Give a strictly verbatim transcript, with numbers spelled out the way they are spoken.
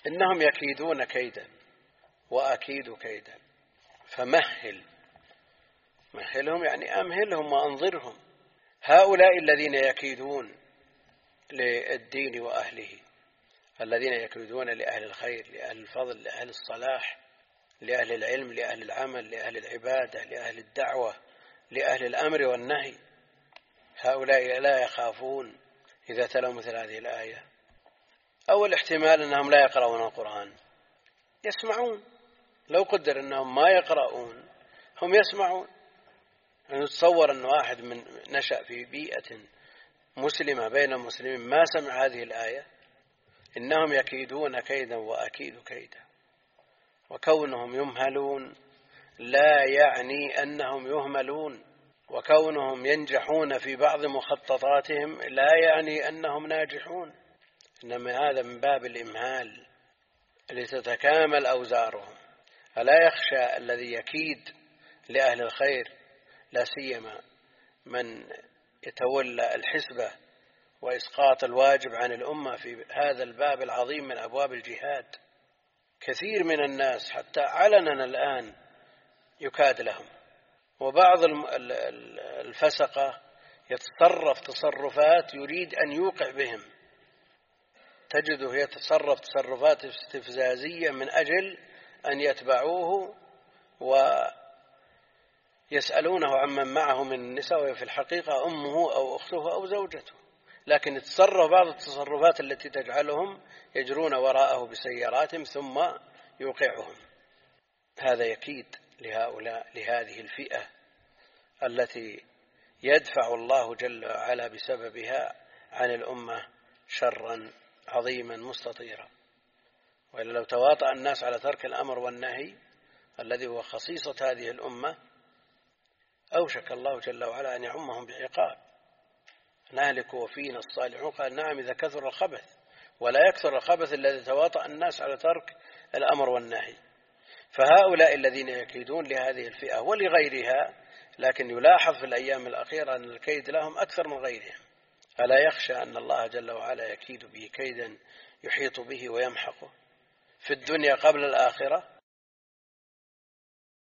إنهم يكيدون كيدا وأكيد كيدا فمهل، مهلهم يعني أمهلهم وأنظرهم. هؤلاء الذين يكيدون للدين وأهله، الذين يكيدون لأهل الخير، لأهل الفضل، لأهل الصلاح، لأهل العلم، لأهل العمل، لأهل العبادة، لأهل الدعوة، لأهل الأمر والنهي، هؤلاء لا يخافون إذا تلوا مثل هذه الآية. أول احتمال أنهم لا يقرؤون القرآن، يسمعون. لو قدر أنهم ما يقرؤون هم يسمعون. نتصور أن واحد من نشأ في بيئة مسلمة بين المسلمين ما سمع هذه الآية، إنهم يكيدون كيدا وأكيد كيدا. وكونهم يمهلون لا يعني أنهم يهملون، وكونهم ينجحون في بعض مخططاتهم لا يعني أنهم ناجحون، إنما هذا من باب الإمهال لتتكامل أوزارهم. ألا يخشى الذي يكيد لأهل الخير، لا سيما من يتولى الحسبة وإسقاط الواجب عن الأمة في هذا الباب العظيم من أبواب الجهاد؟ كثير من الناس حتى علنا الآن يكاد لهم، وبعض الفسقة يتصرف تصرفات يريد أن يوقع بهم، تجده يتصرف تصرفات استفزازية من أجل أن يتبعوه ويسألونه عمن معه من النساء، وفي الحقيقة أمه أو أخته أو زوجته، لكن يتصرف بعض التصرفات التي تجعلهم يجرون وراءه بسياراتهم ثم يوقعهم. هذا يكيد لهؤلاء، لهذه الفئة التي يدفع الله جل وعلا بسببها عن الأمة شرا عظيما مستطيرا. وإلا لو تواطأ الناس على ترك الأمر والنهي الذي هو خصيصة هذه الأمة أوشك الله جل وعلا أن يعمهم بعقاب. نهلك وفينا الصالحون، قال نعم إذا كثر الخبث، ولا يكثر الخبث الذي تواطأ الناس على ترك الأمر والنهي. فهؤلاء الذين يكيدون لهذه الفئة ولغيرها، لكن يلاحظ في الأيام الأخيرة أن الكيد لهم أكثر من غيرهم. ألا يخشى أن الله جل وعلا يكيد به كيدا يحيط به ويمحقه في الدنيا قبل الآخرة؟